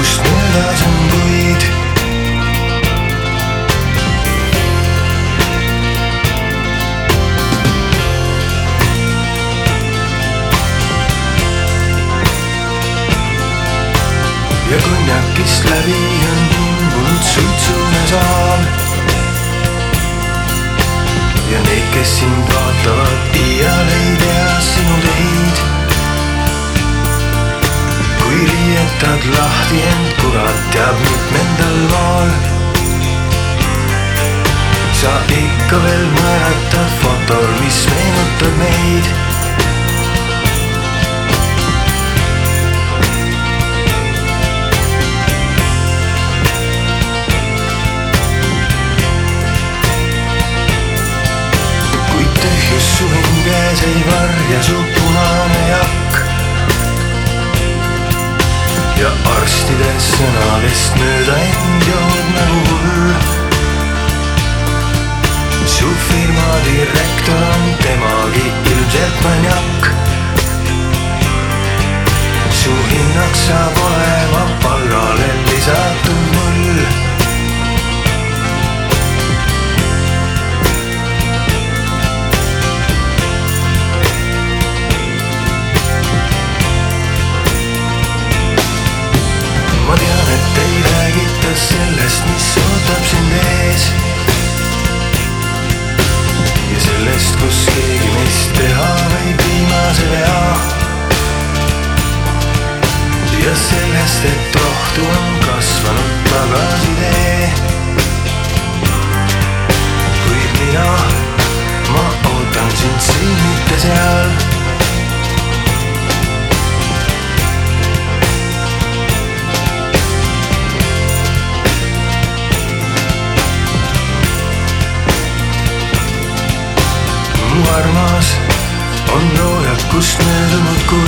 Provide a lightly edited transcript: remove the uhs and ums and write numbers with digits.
kust möödas on puid. ja konjakist läbi on imbunud suitsune saal. ja neid, kes sind vaatavad, iial ei tea sinu teid. kui riietad lahti end, kurat teab mitmendal maal. sa ikka veel naeratad fotol, mis meenutab meid. su hinges ei varja su punane jakk ja arstide sõnadest mööda end jood nagu hull. su firma direktor on temagi ilmselt maniak. su hinnaks saab olema palgale lisatud null. ma tean, et ei räägita sellest, mis ootab sind ees ja sellest, kus keegi meist teha võib viimase vea ja sellest, et rohtu on kasvanud tagasitee. kuid ma ootan sind siin, mitte seal. mu armas on loojakust möödunud kuu.